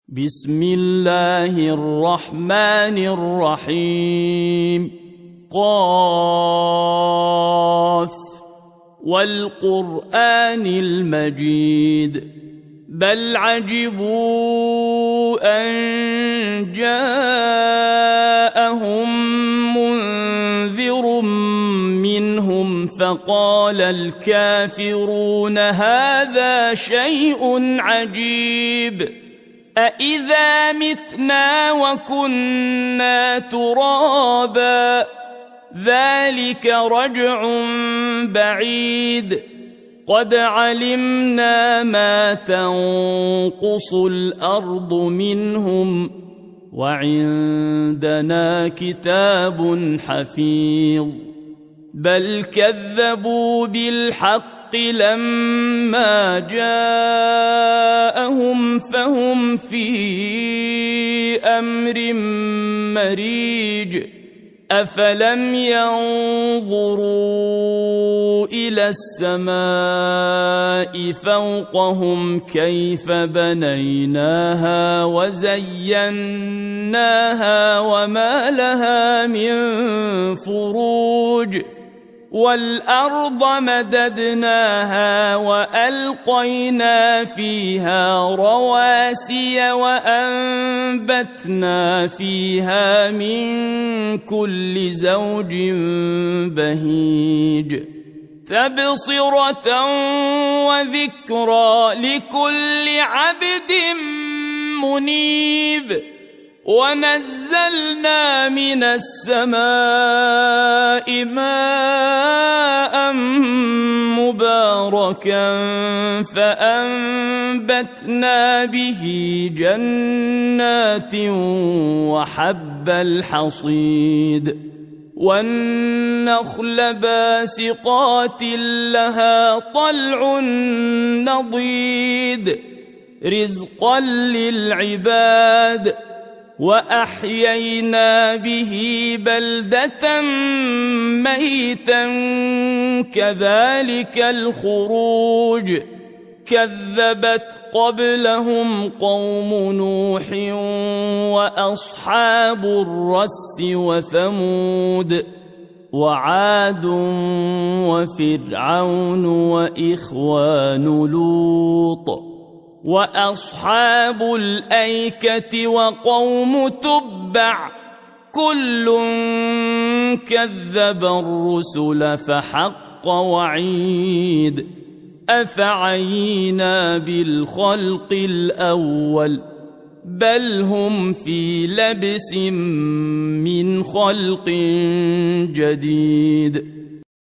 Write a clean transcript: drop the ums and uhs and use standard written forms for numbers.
بسم الله الرحمن الرحيم. قاف والقرآن المجيد بل عجبوا أن جاءهم منذر منهم فقال الكافرون هذا شيء عجيب أإذا متنا وكنا ترابا ذلك رجع بعيد قد علمنا ما تنقص الأرض منهم وعندنا كتاب حفيظ بل كذبوا بالحق لما جاءهم فهم في أمر مريج أفلم ينظروا إلى السماء فوقهم كيف بنيناها وزيناها وما لها من فروج والأرض مددناها وألقينا فيها رواسي وأنبتنا فيها من كل زوج بهيج تبصرة وذكرى لكل عبد منيب ونزلنا من السماء ماء مباركا فأنبتنا به جنات وحب الحصيد والنخل باسقات لها طلع نضيد رزقا للعباد وأحيينا به بلدة ميتا كذلك الخروج كذبت قبلهم قوم نوح وأصحاب الرس وثمود وعاد وفرعون وإخوان لوط وأصحاب الأيكة وقوم تبع كل كذب الرسل فحق وعيد أفعينا بالخلق الأول بل هم في لبس من خلق جديد